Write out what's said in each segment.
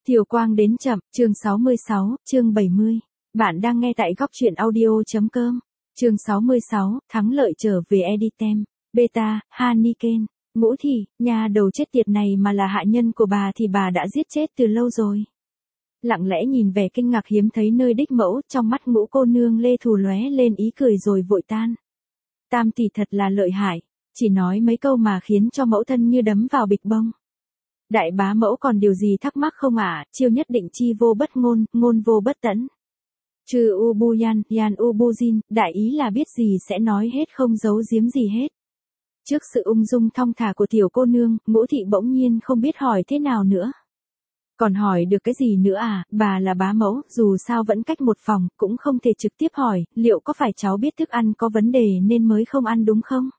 Thiều Quang đến chậm, chương 66, chương 70. Bạn đang nghe tại góc truyện audio.com. Chương 66, thắng lợi trở về Editem. Beta, Haniken. Ngũ Thị, nhà đầu chết tiệt này mà là hạ nhân của bà thì bà đã giết chết từ lâu rồi. Lặng lẽ nhìn vẻ kinh ngạc hiếm thấy nơi đích mẫu, trong mắt Ngũ cô nương Lê Thù lóe lên ý cười rồi vội tan. Tam tỷ thật là lợi hại, chỉ nói mấy câu mà khiến cho mẫu thân như đấm vào bịch bông. Đại bá mẫu còn điều gì thắc mắc không ạ? Chiêu nhất định chi vô bất ngôn, ngôn vô bất tẫn. Trừ ubu yan ubu jin, đại ý là biết gì sẽ nói hết không giấu giếm gì hết. Trước sự ung dung thong thả của tiểu cô nương, Ngũ Thị bỗng nhiên không biết hỏi thế nào nữa. Còn hỏi được cái gì nữa à, bà là bá mẫu, dù sao vẫn cách một phòng, cũng không thể trực tiếp hỏi, liệu có phải cháu biết thức ăn có vấn đề nên mới không ăn đúng không?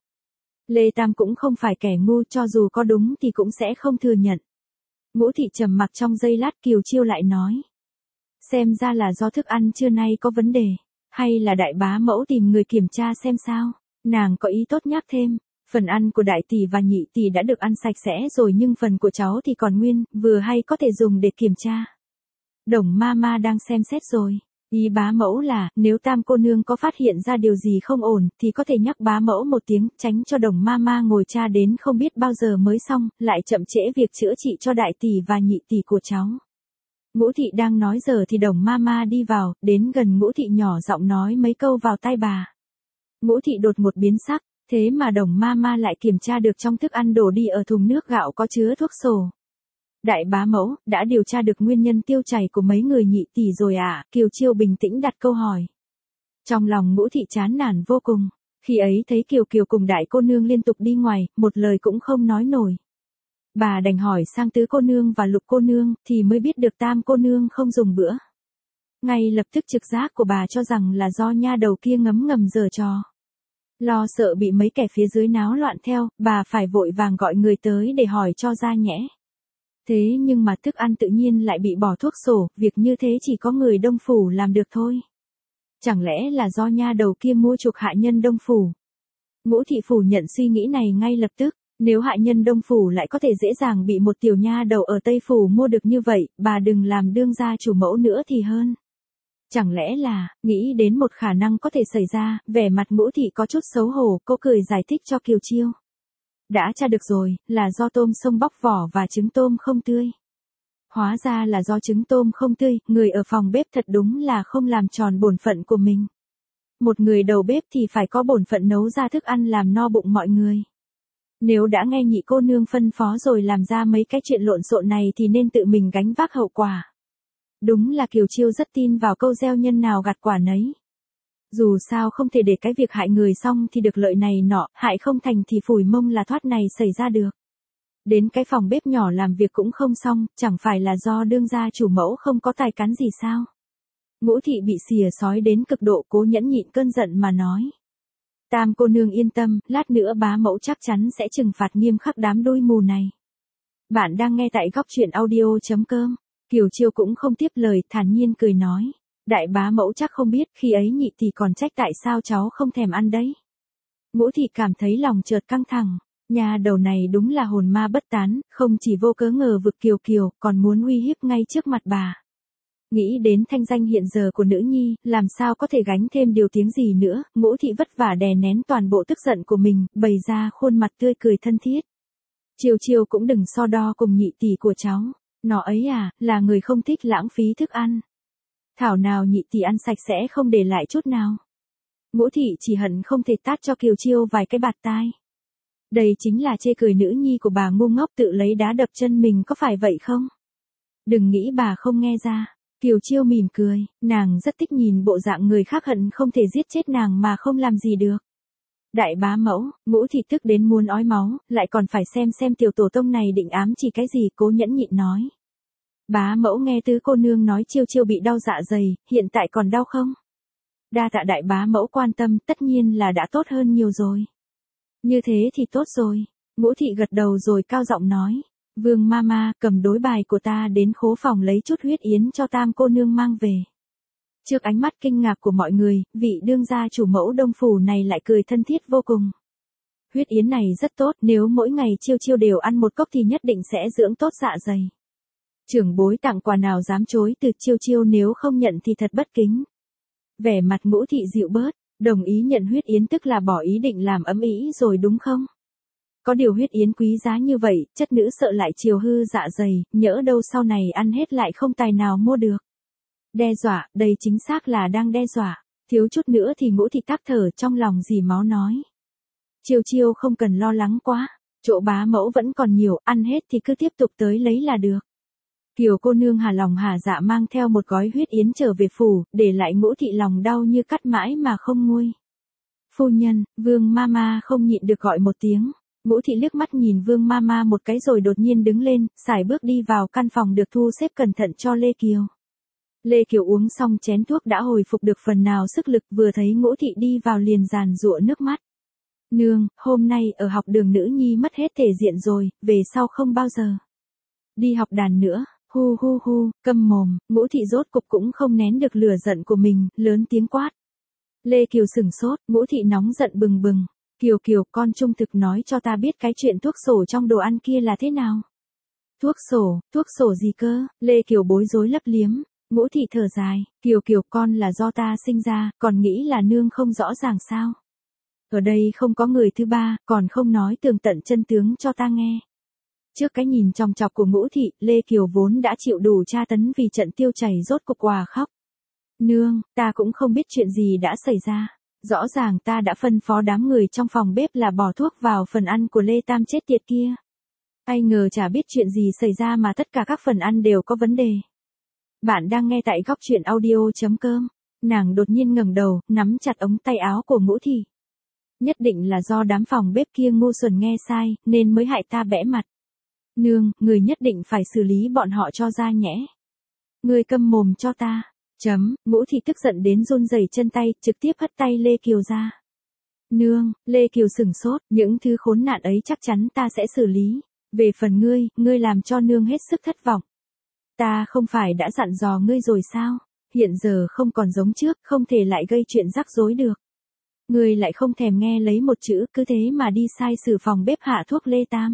Lê Tam cũng không phải kẻ ngu, cho dù có đúng thì cũng sẽ không thừa nhận. Ngũ Thị trầm mặc trong giây lát, Kiều Chiêu lại nói. Xem ra là do thức ăn trưa nay có vấn đề, hay là đại bá mẫu tìm người kiểm tra xem sao. Nàng có ý tốt nhắc thêm, phần ăn của đại tỷ và nhị tỷ đã được ăn sạch sẽ rồi nhưng phần của cháu thì còn nguyên, vừa hay có thể dùng để kiểm tra. Đồng Mama đang xem xét rồi. Ý bá mẫu là, nếu Tam cô nương có phát hiện ra điều gì không ổn, thì có thể nhắc bá mẫu một tiếng, tránh cho Đồng Mama ngồi tra đến không biết bao giờ mới xong, lại chậm trễ việc chữa trị cho đại tỷ và nhị tỷ của cháu. Ngũ Thị đang nói giờ thì Đồng Mama đi vào, đến gần Ngũ Thị nhỏ giọng nói mấy câu vào tai bà. Ngũ Thị đột một biến sắc, thế mà Đồng Mama lại kiểm tra được trong thức ăn đổ đi ở thùng nước gạo có chứa thuốc sổ. Đại bá mẫu, đã điều tra được nguyên nhân tiêu chảy của mấy người nhị tỷ rồi à? Kiều Chiêu bình tĩnh đặt câu hỏi. Trong lòng Ngũ Thị chán nản vô cùng, khi ấy thấy Kiều Kiều cùng đại cô nương liên tục đi ngoài, một lời cũng không nói nổi. Bà đành hỏi sang tứ cô nương và lục cô nương, thì mới biết được Tam cô nương không dùng bữa. Ngay lập tức trực giác của bà cho rằng là do nha đầu kia ngấm ngầm giở trò. Lo sợ bị mấy kẻ phía dưới náo loạn theo, bà phải vội vàng gọi người tới để hỏi cho ra nhẽ. Thế nhưng mà thức ăn tự nhiên lại bị bỏ thuốc sổ, việc như thế chỉ có người Đông Phủ làm được thôi. Chẳng lẽ là do nha đầu kia mua chuộc hạ nhân Đông Phủ? Ngũ Thị phủ nhận suy nghĩ này ngay lập tức, nếu hạ nhân Đông Phủ lại có thể dễ dàng bị một tiểu nha đầu ở Tây Phủ mua được như vậy, bà đừng làm đương gia chủ mẫu nữa thì hơn. Chẳng lẽ là, nghĩ đến một khả năng có thể xảy ra, vẻ mặt Ngũ Thị có chút xấu hổ, cô cười giải thích cho Kiều Chiêu. Đã tra được rồi, là do tôm sông bóc vỏ và trứng tôm không tươi. Hóa ra là do trứng tôm không tươi, người ở phòng bếp thật đúng là không làm tròn bổn phận của mình. Một người đầu bếp thì phải có bổn phận nấu ra thức ăn làm no bụng mọi người. Nếu đã nghe nhị cô nương phân phó rồi làm ra mấy cái chuyện lộn xộn này thì nên tự mình gánh vác hậu quả. Đúng là Kiều Chiêu rất tin vào câu gieo nhân nào gặt quả nấy. Dù sao không thể để cái việc hại người xong thì được lợi này nọ, hại không thành thì phủi mông là thoát này xảy ra được. Đến cái phòng bếp nhỏ làm việc cũng không xong, chẳng phải là do đương gia chủ mẫu không có tài cán gì sao? Ngũ Thị bị xỉa xói đến cực độ, cố nhẫn nhịn cơn giận mà nói. Tam cô nương yên tâm, lát nữa bá mẫu chắc chắn sẽ trừng phạt nghiêm khắc đám đuôi mù này. Bạn đang nghe tại góc truyện audio.com. Kiều Chiêu cũng không tiếp lời, thản nhiên cười nói. Đại bá mẫu chắc không biết, khi ấy nhị tỷ còn trách tại sao cháu không thèm ăn đấy. Ngũ Thị cảm thấy lòng chợt căng thẳng. Nhà đầu này đúng là hồn ma bất tán, không chỉ vô cớ ngờ vực Kiều Kiều, còn muốn uy hiếp ngay trước mặt bà. Nghĩ đến thanh danh hiện giờ của nữ nhi, làm sao có thể gánh thêm điều tiếng gì nữa, Ngũ Thị vất vả đè nén toàn bộ tức giận của mình, bày ra khuôn mặt tươi cười thân thiết. Chiều Chiều cũng đừng so đo cùng nhị tỷ của cháu, nó ấy à, là người không thích lãng phí thức ăn. Thảo nào nhị tỷ ăn sạch sẽ không để lại chút nào. Ngũ Thị chỉ hận không thể tát cho Kiều Chiêu vài cái bạt tai. Đây chính là chê cười nữ nhi của bà ngu ngốc tự lấy đá đập chân mình, có phải vậy không? Đừng nghĩ bà không nghe ra. Kiều Chiêu mỉm cười, nàng rất thích nhìn bộ dạng người khác hận không thể giết chết nàng mà không làm gì được. Đại bá mẫu, Ngũ Thị tức đến muốn ói máu, lại còn phải xem tiểu tổ tông này định ám chỉ cái gì, cố nhẫn nhịn nói. Bá mẫu nghe tứ cô nương nói Chiêu Chiêu bị đau dạ dày, hiện tại còn đau không? Đa tạ đại bá mẫu quan tâm, tất nhiên là đã tốt hơn nhiều rồi. Như thế thì tốt rồi. Ngũ Thị gật đầu rồi cao giọng nói. Vương Mama, cầm đối bài của ta đến khố phòng lấy chút huyết yến cho Tam cô nương mang về. Trước ánh mắt kinh ngạc của mọi người, vị đương gia chủ mẫu Đông Phủ này lại cười thân thiết vô cùng. Huyết yến này rất tốt, nếu mỗi ngày Chiêu Chiêu đều ăn một cốc thì nhất định sẽ dưỡng tốt dạ dày. Trưởng bối tặng quà nào dám chối từ, Chiêu Chiêu nếu không nhận thì thật bất kính. Vẻ mặt Ngũ Thị dịu bớt, đồng ý nhận huyết yến tức là bỏ ý định làm ấm ĩ rồi đúng không? Có điều huyết yến quý giá như vậy, chất nữ sợ lại chiều hư dạ dày, nhỡ đâu sau này ăn hết lại không tài nào mua được. Đe dọa, đây chính xác là đang đe dọa. Thiếu chút nữa thì Ngũ Thị tắc thở, trong lòng dì máu nói. Chiêu Chiêu không cần lo lắng quá, chỗ bá mẫu vẫn còn nhiều, ăn hết thì cứ tiếp tục tới lấy là được. Kiều cô nương hà lòng hà dạ mang theo một gói huyết yến trở về phủ, để lại Ngũ Thị lòng đau như cắt mãi mà không nguôi. Phu nhân, Vương Mama không nhịn được gọi một tiếng. Ngũ Thị liếc mắt nhìn Vương Mama một cái rồi đột nhiên đứng lên, sải bước đi vào căn phòng được thu xếp cẩn thận cho Lê Kiều. Lê Kiều uống xong chén thuốc đã hồi phục được phần nào sức lực, vừa thấy Ngũ Thị đi vào liền giàn giụa nước mắt. Nương, hôm nay ở học đường nữ nhi mất hết thể diện rồi, về sau không bao giờ đi học đàn nữa. Hu hu hu, câm mồm. Ngũ Thị rốt cục cũng không nén được lửa giận của mình, lớn tiếng quát. Lê Kiều sửng sốt, Ngũ Thị nóng giận bừng bừng. Kiều Kiều, con trung thực nói cho ta biết cái chuyện thuốc sổ trong đồ ăn kia là thế nào? Thuốc sổ gì cơ? Lê Kiều bối rối lấp liếm. Ngũ Thị thở dài, Kiều Kiều, con là do ta sinh ra, còn nghĩ là nương không rõ ràng sao? Ở đây không có người thứ ba, còn không nói tường tận chân tướng cho ta nghe. Trước cái nhìn chòng chọc của Ngũ Thị, Lê Kiều vốn đã chịu đủ tra tấn vì trận tiêu chảy rốt cục òa khóc. Nương, ta cũng không biết chuyện gì đã xảy ra. Rõ ràng ta đã phân phó đám người trong phòng bếp là bỏ thuốc vào phần ăn của Lê Tam chết tiệt kia. Ai ngờ chả biết chuyện gì xảy ra mà tất cả các phần ăn đều có vấn đề. Bạn đang nghe tại góc truyện audio.com. Nàng đột nhiên ngẩng đầu, nắm chặt ống tay áo của Ngũ Thị. Nhất định là do đám phòng bếp kia ngu xuẩn nghe sai, nên mới hại ta bẽ mặt. Nương, người nhất định phải xử lý bọn họ cho ra nhẽ. Người câm mồm cho ta. Ngũ Thị tức giận đến run rẩy chân tay, trực tiếp hất tay Lê Kiều ra. Nương, Lê Kiều sửng sốt, những thứ khốn nạn ấy chắc chắn ta sẽ xử lý. Về phần ngươi làm cho nương hết sức thất vọng. Ta không phải đã dặn dò ngươi rồi sao? Hiện giờ không còn giống trước, không thể lại gây chuyện rắc rối được. Ngươi lại không thèm nghe lấy một chữ, cứ thế mà đi sai sử phòng bếp hạ thuốc Lê Tam.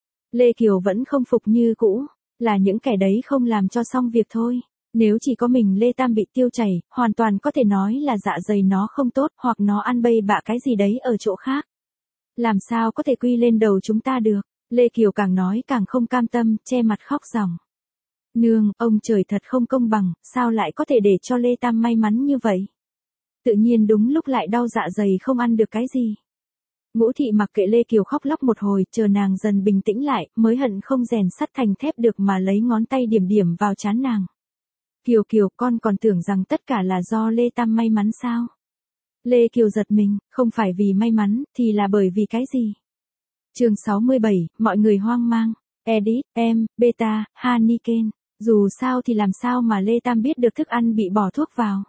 Lê Kiều vẫn không phục như cũ, là những kẻ đấy không làm cho xong việc thôi. Nếu chỉ có mình Lê Tam bị tiêu chảy, hoàn toàn có thể nói là dạ dày nó không tốt, hoặc nó ăn bậy bạ cái gì đấy ở chỗ khác. Làm sao có thể quy lên đầu chúng ta được? Lê Kiều càng nói càng không cam tâm, che mặt khóc ròng. Nương, ông trời thật không công bằng, sao lại có thể để cho Lê Tam may mắn như vậy? Tự nhiên đúng lúc lại đau dạ dày không ăn được cái gì. Ngũ Thị mặc kệ Lê Kiều khóc lóc một hồi, chờ nàng dần bình tĩnh lại, mới hận không rèn sắt thành thép được mà lấy ngón tay điểm điểm vào trán nàng. Kiều Kiều, con còn tưởng rằng tất cả là do Lê Tam may mắn sao? Lê Kiều giật mình, không phải vì may mắn, thì là bởi vì cái gì? Chương 67, mọi người hoang mang. Edit, beta, Haniken. Dù sao thì làm sao mà Lê Tam biết được thức ăn bị bỏ thuốc vào?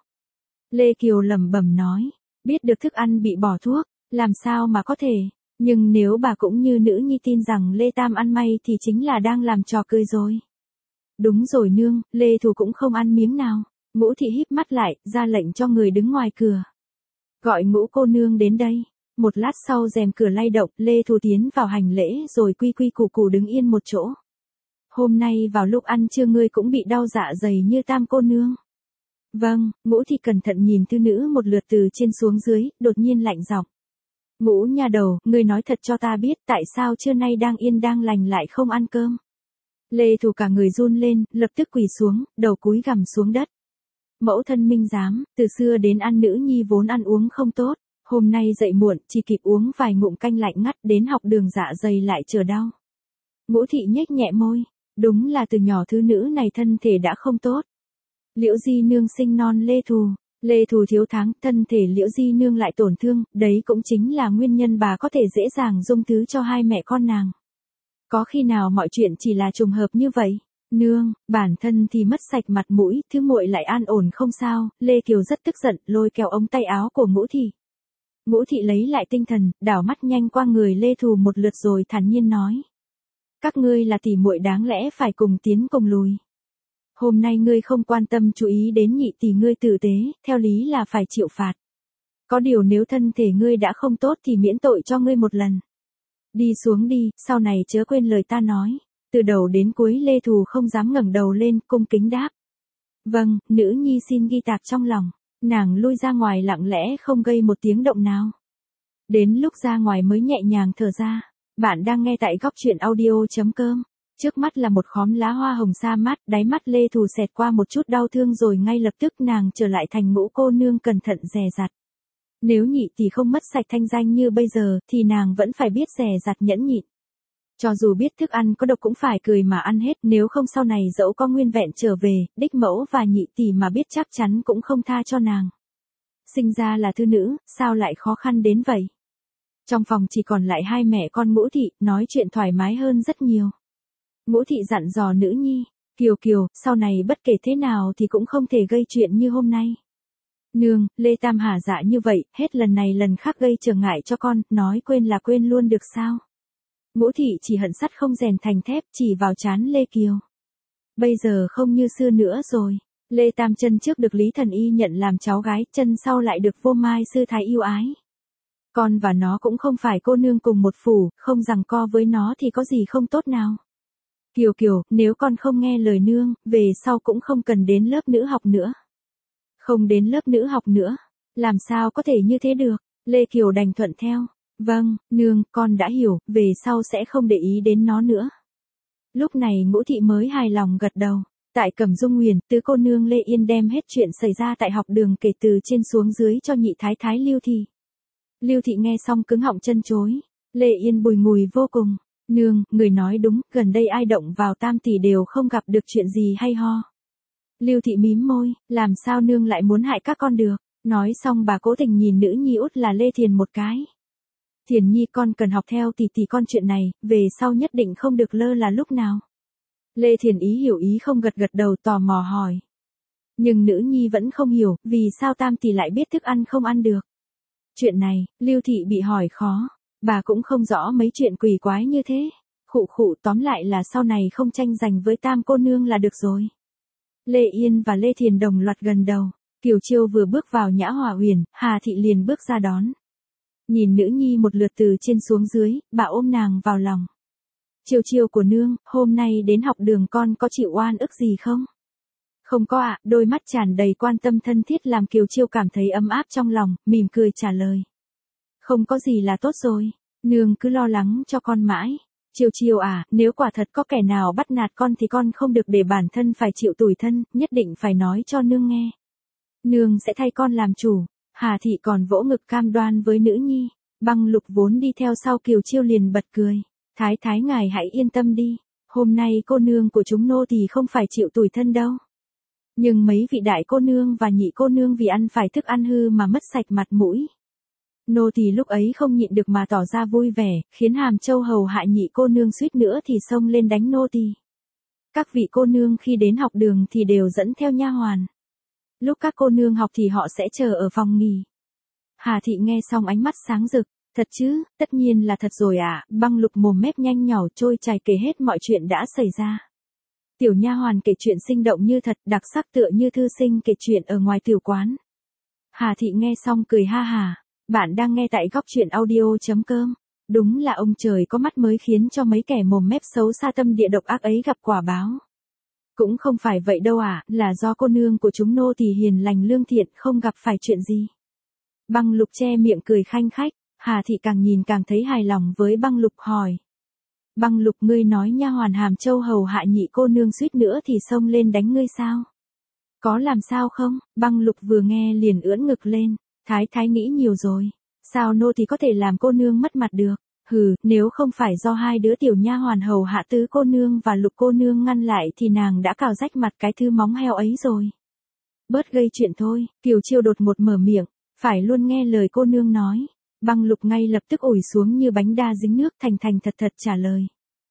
Lê Kiều lẩm bẩm nói, biết được thức ăn bị bỏ thuốc, làm sao mà có thể? Nhưng nếu bà cũng như nữ nhi tin rằng Lê Tam ăn may thì chính là đang làm trò cười rồi. Đúng rồi nương, Lê Thù cũng không ăn miếng nào. Ngũ Thị híp mắt lại, ra lệnh cho người đứng ngoài cửa. Gọi Ngũ cô nương đến đây. Một lát sau rèm cửa lay động, Lê Thù tiến vào hành lễ rồi quy quy củ củ đứng yên một chỗ. Hôm nay vào lúc ăn trưa ngươi cũng bị đau dạ dày như Tam cô nương. Vâng, Ngũ Thị cẩn thận nhìn thư nữ một lượt từ trên xuống dưới, đột nhiên lạnh giọng. Ngũ nha đầu, ngươi nói thật cho ta biết tại sao trưa nay đang yên đang lành lại không ăn cơm. Lê Thù cả người run lên, lập tức quỳ xuống, đầu cúi gằm xuống đất. Mẫu thân minh giám, từ xưa đến ăn nữ nhi vốn ăn uống không tốt, hôm nay dậy muộn, chỉ kịp uống vài ngụm canh lạnh ngắt đến học đường dạ dày lại chờ đau. Ngũ Thị nhếch nhẹ môi, đúng là từ nhỏ thứ nữ này thân thể đã không tốt. Liễu Di nương sinh non Lê Thù thiếu tháng, thân thể Liễu Di nương lại tổn thương, đấy cũng chính là nguyên nhân bà có thể dễ dàng dung thứ cho hai mẹ con nàng. Có khi nào mọi chuyện chỉ là trùng hợp như vậy? Nương, bản thân thì mất sạch mặt mũi, thứ muội lại an ổn không sao. Lê Kiều rất tức giận, lôi kéo ống tay áo của Ngũ Thị. Ngũ Thị lấy lại tinh thần, đảo mắt nhanh qua người Lê Thù một lượt rồi thản nhiên nói. Các ngươi là tỷ muội đáng lẽ phải cùng tiến cùng lùi. Hôm nay ngươi không quan tâm chú ý đến nhị tỷ ngươi tử tế, theo lý là phải chịu phạt. Có điều nếu thân thể ngươi đã không tốt thì miễn tội cho ngươi một lần. Đi xuống đi, sau này chớ quên lời ta nói. Từ đầu đến cuối Lê Thù không dám ngẩng đầu lên, cung kính đáp. Vâng, nữ nhi xin ghi tạc trong lòng. Nàng lui ra ngoài lặng lẽ không gây một tiếng động nào. Đến lúc ra ngoài mới nhẹ nhàng thở ra. Bạn đang nghe tại góc truyện audio.com. Trước mắt là một khóm lá hoa hồng sa mát, đáy mắt Lê Thù xẹt qua một chút đau thương rồi ngay lập tức nàng trở lại thành Ngũ cô nương cẩn thận dè dặt. Nếu nhị tỷ không mất sạch thanh danh như bây giờ, thì nàng vẫn phải biết dè dặt nhẫn nhịn. Cho dù biết thức ăn có độc cũng phải cười mà ăn hết, nếu không sau này dẫu có nguyên vẹn trở về, đích mẫu và nhị tỷ mà biết chắc chắn cũng không tha cho nàng. Sinh ra là thư nữ, sao lại khó khăn đến vậy? Trong phòng chỉ còn lại hai mẹ con Ngũ thị, nói chuyện thoải mái hơn rất nhiều. Ngũ thị dặn dò nữ nhi, Kiều Kiều, sau này bất kể thế nào thì cũng không thể gây chuyện như hôm nay. Nương, Lê Tam hả dạ như vậy, hết lần này lần khác gây trở ngại cho con, nói quên là quên luôn được sao? Ngũ thị chỉ hận sắt không rèn thành thép, chỉ vào trán Lê Kiều. Bây giờ không như xưa nữa rồi. Lê Tam chân trước được Lý Thần Y nhận làm cháu gái, chân sau lại được Vô Mai sư thái yêu ái. Con và nó cũng không phải cô nương cùng một phủ, không giằng co với nó thì có gì không tốt nào. Kiều Kiều, nếu con không nghe lời nương, về sau cũng không cần đến lớp nữ học nữa. Không đến lớp nữ học nữa, làm sao có thể như thế được? Lê Kiều đành thuận theo. Vâng, nương, con đã hiểu, về sau sẽ không để ý đến nó nữa. Lúc này Ngũ thị mới hài lòng gật đầu. Tại Cẩm Dung Nguyền, tứ cô nương Lê Yên đem hết chuyện xảy ra tại học đường kể từ trên xuống dưới cho nhị thái thái Lưu Thị. Lưu Thị nghe xong cứng họng chân chối. Lê Yên bùi ngùi vô cùng. Nương, người nói đúng, gần đây ai động vào Tam tỷ đều không gặp được chuyện gì hay ho. Lưu Thị mím môi, làm sao nương lại muốn hại các con được. Nói xong bà cố tình nhìn nữ nhi út là Lê Thiền một cái. Thiền nhi con cần học theo tỷ tỷ con chuyện này, về sau nhất định không được lơ là lúc nào. Lê Thiền ý hiểu ý không gật gật đầu tò mò hỏi. Nhưng nữ nhi vẫn không hiểu, vì sao Tam tỷ lại biết thức ăn không ăn được. Chuyện này, Lưu Thị bị hỏi khó, bà cũng không rõ mấy chuyện quỷ quái như thế. Khụ khụ tóm lại là sau này không tranh giành với Tam cô nương là được rồi. Lê Yên và Lê Thiền đồng loạt gần đầu, Kiều Chiêu vừa bước vào Nhã Hỏa Huyền, Hà Thị liền bước ra đón. Nhìn nữ nhi một lượt từ trên xuống dưới, bà ôm nàng vào lòng. Chiêu Chiêu của nương, hôm nay đến học đường con có chịu oan ức gì không? Không có ạ, đôi mắt tràn đầy quan tâm thân thiết làm Kiều Chiêu cảm thấy ấm áp trong lòng, mỉm cười trả lời. Không có gì là tốt rồi, nương cứ lo lắng cho con mãi. Chiêu Chiêu à, nếu quả thật có kẻ nào bắt nạt con thì con không được để bản thân phải chịu tủi thân, nhất định phải nói cho nương nghe. Nương sẽ thay con làm chủ. Hà Thị còn vỗ ngực cam đoan với nữ nhi. Băng Lục vốn đi theo sau Kiều Chiêu liền bật cười. Thái thái ngài hãy yên tâm đi. Hôm nay cô nương của chúng nô thì không phải chịu tủi thân đâu. Nhưng mấy vị đại cô nương và nhị cô nương vì ăn phải thức ăn hư mà mất sạch mặt mũi. Nô thì lúc ấy không nhịn được mà tỏ ra vui vẻ, khiến Hàm Châu hầu hạ nhị cô nương suýt nữa thì xông lên đánh nô tỳ. Các vị cô nương khi đến học đường thì đều dẫn theo nha hoàn. Lúc các cô nương học thì họ sẽ chờ ở phòng nghỉ. Hà Thị nghe xong ánh mắt sáng rực. Thật chứ, tất nhiên là thật rồi ạ. Băng Lục mồm mép nhanh nhỏ trôi chảy kể hết mọi chuyện đã xảy ra. Tiểu nha hoàn kể chuyện sinh động như thật, đặc sắc tựa như thư sinh kể chuyện ở ngoài tiểu quán. Hà Thị nghe xong cười ha hà. Bạn đang nghe tại góc truyện audio.com. Đúng là ông trời có mắt mới khiến cho mấy kẻ mồm mép xấu xa tâm địa độc ác ấy gặp quả báo. Cũng không phải vậy đâu ạ, là do cô nương của chúng nô thì hiền lành lương thiện không gặp phải chuyện gì. Băng Lục che miệng cười khanh khách. Hà Thị càng nhìn càng thấy hài lòng với Băng Lục hỏi. Băng Lục ngươi nói nha hoàn Hàm Châu hầu hạ nhị cô nương suýt nữa thì xông lên đánh ngươi sao? Có làm sao không? Băng Lục vừa nghe liền ưỡn ngực lên. Thái thái nghĩ nhiều rồi. Sao nô thì có thể làm cô nương mất mặt được? Hừ, nếu không phải do hai đứa tiểu nha hoàn hầu hạ tứ cô nương và Lục cô nương ngăn lại thì nàng đã cào rách mặt cái thứ móng heo ấy rồi. Bớt gây chuyện thôi, Kiều Chiêu đột ngột mở miệng, phải luôn nghe lời cô nương nói. Băng Lục ngay lập tức ủi xuống như bánh đa dính nước thành thành thật thật trả lời.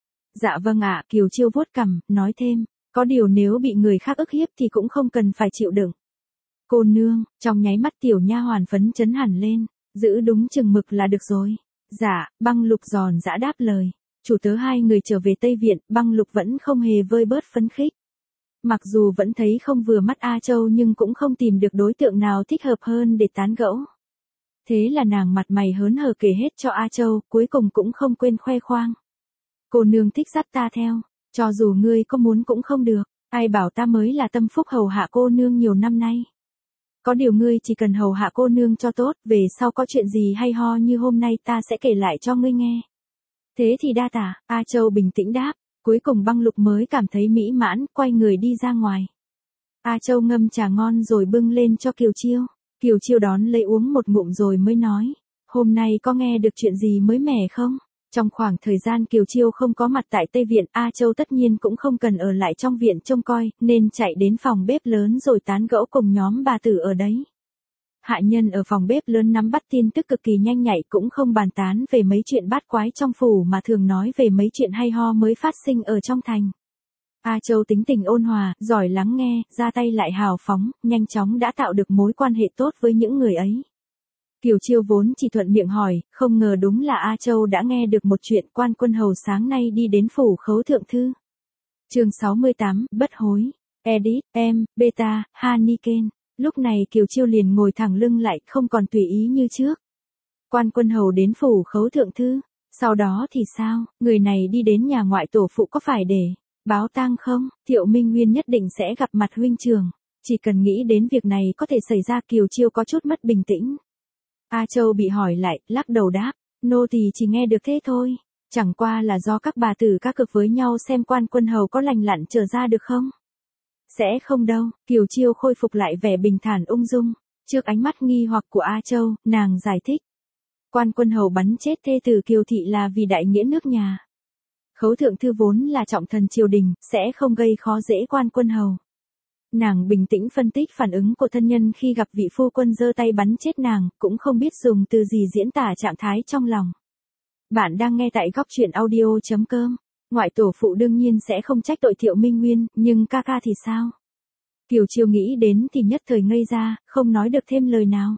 Dạ vâng ạ, Kiều Chiêu vuốt cằm, nói thêm, có điều nếu bị người khác ức hiếp thì cũng không cần phải chịu đựng. Cô nương, trong nháy mắt tiểu nha hoàn phấn chấn hẳn lên, giữ đúng chừng mực là được rồi. Dạ, Băng Lục giòn giã đáp lời. Chủ tớ hai người trở về Tây Viện, Băng Lục vẫn không hề vơi bớt phấn khích. Mặc dù vẫn thấy không vừa mắt A Châu nhưng cũng không tìm được đối tượng nào thích hợp hơn để tán gẫu. Thế là nàng mặt mày hớn hở kể hết cho A Châu, cuối cùng cũng không quên khoe khoang. Cô nương thích dắt ta theo. Cho dù ngươi có muốn cũng không được, ai bảo ta mới là tâm phúc hầu hạ cô nương nhiều năm nay. Có điều ngươi chỉ cần hầu hạ cô nương cho tốt, về sau có chuyện gì hay ho như hôm nay ta sẽ kể lại cho ngươi nghe. Thế thì đa tạ, A Châu bình tĩnh đáp, cuối cùng Băng Lục mới cảm thấy mỹ mãn, quay người đi ra ngoài. A Châu ngâm trà ngon rồi bưng lên cho Kiều Chiêu. Kiều Chiêu đón lấy uống một ngụm rồi mới nói, hôm nay có nghe được chuyện gì mới mẻ không? Trong khoảng thời gian Kiều Chiêu không có mặt tại Tây Viện, A Châu tất nhiên cũng không cần ở lại trong viện trông coi, nên chạy đến phòng bếp lớn rồi tán gẫu cùng nhóm bà tử ở đấy. Hạ nhân ở phòng bếp lớn nắm bắt tin tức cực kỳ nhanh nhạy, cũng không bàn tán về mấy chuyện bát quái trong phủ mà thường nói về mấy chuyện hay ho mới phát sinh ở trong thành. A Châu tính tình ôn hòa, giỏi lắng nghe, ra tay lại hào phóng, nhanh chóng đã tạo được mối quan hệ tốt với những người ấy. Kiều Chiêu vốn chỉ thuận miệng hỏi, không ngờ đúng là A Châu đã nghe được một chuyện. Quan Quân Hầu sáng nay đi đến phủ khấu thượng thư. Chương 68, bất hối. Edit, beta, Haniken. Lúc này Kiều Chiêu liền ngồi thẳng lưng lại, không còn tùy ý như trước. Quan Quân Hầu đến phủ khấu thượng thư. Sau đó thì sao, người này đi đến nhà ngoại tổ phụ có phải để báo tang không? Thiệu Minh Nguyên nhất định sẽ gặp mặt huynh trưởng. Chỉ cần nghĩ đến việc này có thể xảy ra, Kiều Chiêu có chút mất bình tĩnh. A Châu bị hỏi lại, lắc đầu đáp, nô tỳ chỉ nghe được thế thôi. Chẳng qua là do các bà tử các cực với nhau xem Quan Quân Hầu có lành lặn trở ra được không? Sẽ không đâu, Kiều Chiêu khôi phục lại vẻ bình thản ung dung. Trước ánh mắt nghi hoặc của A Châu, nàng giải thích. Quan Quân Hầu bắn chết thê tử Kiều Thị là vì đại nghĩa nước nhà. Khấu thượng thư vốn là trọng thần triều đình, sẽ không gây khó dễ Quan Quân Hầu. Nàng bình tĩnh phân tích phản ứng của thân nhân khi gặp vị phu quân giơ tay bắn chết nàng, cũng không biết dùng từ gì diễn tả trạng thái trong lòng. Bạn đang nghe tại góc truyện audio.com. Ngoại tổ phụ đương nhiên sẽ không trách tội Thiệu Minh Nguyên, nhưng ca ca thì sao? Kiều Chiêu nghĩ đến thì nhất thời ngây ra, không nói được thêm lời nào.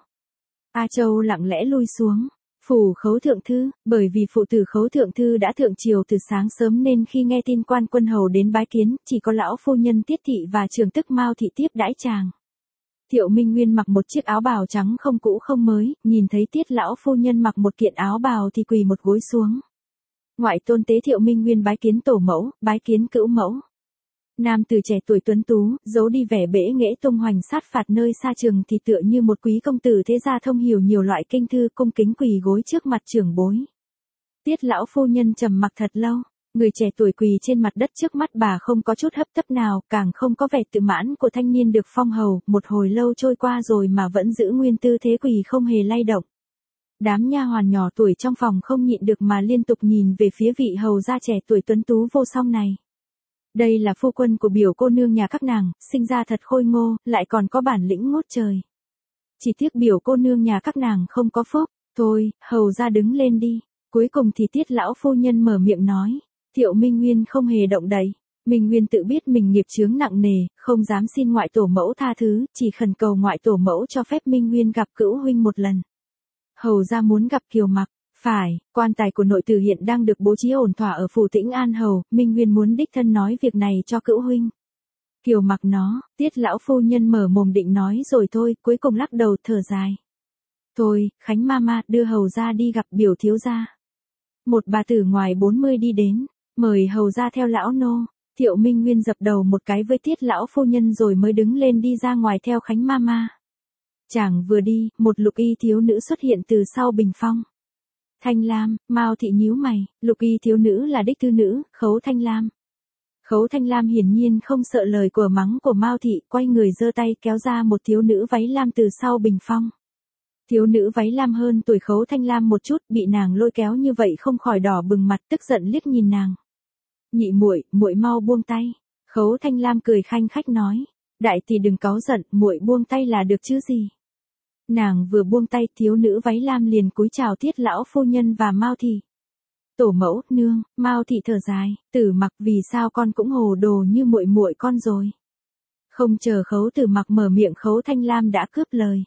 A Châu lặng lẽ lui xuống. Phủ khấu thượng thư, bởi vì phụ tử khấu thượng thư đã thượng triều từ sáng sớm nên khi nghe tin Quan Quân Hầu đến bái kiến, chỉ có lão phu nhân Tiết Thị và trưởng tức Mao Thị tiếp đãi chàng. Thiệu Minh Nguyên mặc một chiếc áo bào trắng không cũ không mới, nhìn thấy Tiết lão phu nhân mặc một kiện áo bào thì quỳ một gối xuống. Ngoại tôn tế Thiệu Minh Nguyên bái kiến tổ mẫu, bái kiến cữu mẫu. Nam từ trẻ tuổi tuấn tú, giấu đi vẻ bể nghệ tung hoành sát phạt nơi xa trường thì tựa như một quý công tử thế gia thông hiểu nhiều loại kinh thư, cung kính quỳ gối trước mặt trưởng bối. Tiết lão phu nhân trầm mặc thật lâu, người trẻ tuổi quỳ trên mặt đất trước mắt bà không có chút hấp tấp nào, càng không có vẻ tự mãn của thanh niên được phong hầu, một hồi lâu trôi qua rồi mà vẫn giữ nguyên tư thế quỳ không hề lay động. Đám nha hoàn nhỏ tuổi trong phòng không nhịn được mà liên tục nhìn về phía vị hầu gia trẻ tuổi tuấn tú vô song này. Đây là phu quân của biểu cô nương nhà các nàng, sinh ra thật khôi ngô, lại còn có bản lĩnh ngút trời. Chỉ tiếc biểu cô nương nhà các nàng không có phúc, thôi, hầu gia đứng lên đi. Cuối cùng thì Tiết lão phu nhân mở miệng nói, Thiệu Minh Nguyên không hề động đậy. Minh Nguyên tự biết mình nghiệp chướng nặng nề, không dám xin ngoại tổ mẫu tha thứ, chỉ khẩn cầu ngoại tổ mẫu cho phép Minh Nguyên gặp cữu huynh một lần. Hầu gia muốn gặp Kiều Mặc. Phải, quan tài của nội tử hiện đang được bố trí ổn thỏa ở phủ Tĩnh An Hầu, Minh Nguyên muốn đích thân nói việc này cho cữu huynh. Kiều Mặc nó, Tiết lão phu nhân mở mồm định nói rồi thôi, cuối cùng lắc đầu thở dài. Thôi, Khánh Mama đưa hầu gia đi gặp biểu thiếu gia. Một bà tử ngoài 40 đi đến, mời hầu gia theo lão nô. Thiệu Minh Nguyên dập đầu một cái với Tiết lão phu nhân rồi mới đứng lên đi ra ngoài theo Khánh Mama. Chàng vừa đi, một lục y thiếu nữ xuất hiện từ sau bình phong. Thanh Lam, Mao Thị nhíu mày, lục y thiếu nữ là đích thư nữ, Khấu Thanh Lam. Khấu Thanh Lam hiển nhiên không sợ lời của mắng của Mao Thị, quay người giơ tay kéo ra một thiếu nữ váy lam từ sau bình phong. Thiếu nữ váy lam hơn tuổi Khấu Thanh Lam một chút, bị nàng lôi kéo như vậy không khỏi đỏ bừng mặt, tức giận liếc nhìn nàng. Nhị muội, muội mau buông tay. Khấu Thanh Lam cười khanh khách nói, đại tỷ đừng cáu giận, muội buông tay là được chứ gì. Nàng vừa buông tay, thiếu nữ váy lam liền cúi chào Tiết lão phu nhân và Mao Thị. Tổ mẫu, nương, Mao Thị thở dài, Tử Mặc vì sao con cũng hồ đồ như muội muội con rồi. Không chờ Khấu Tử Mặc mở miệng Khấu Thanh Lam đã cướp lời.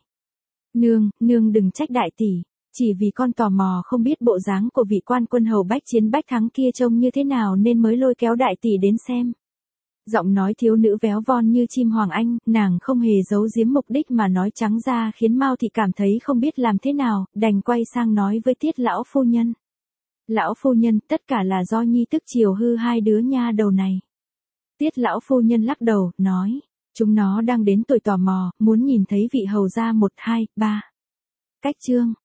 Nương đừng trách đại tỷ, chỉ vì con tò mò không biết bộ dáng của vị Quan Quân Hầu bách chiến bách thắng kia trông như thế nào nên mới lôi kéo đại tỷ đến xem. Giọng nói thiếu nữ véo von như chim hoàng anh, nàng không hề giấu giếm mục đích mà nói trắng ra khiến Mao Thị cảm thấy không biết làm thế nào, đành quay sang nói với Tiết lão phu nhân. Lão phu nhân, tất cả là do nhi tức chiều hư hai đứa nha đầu này. Tiết lão phu nhân lắc đầu, nói, chúng nó đang đến tuổi tò mò, muốn nhìn thấy vị hầu gia 1, 2, 3. Cách chương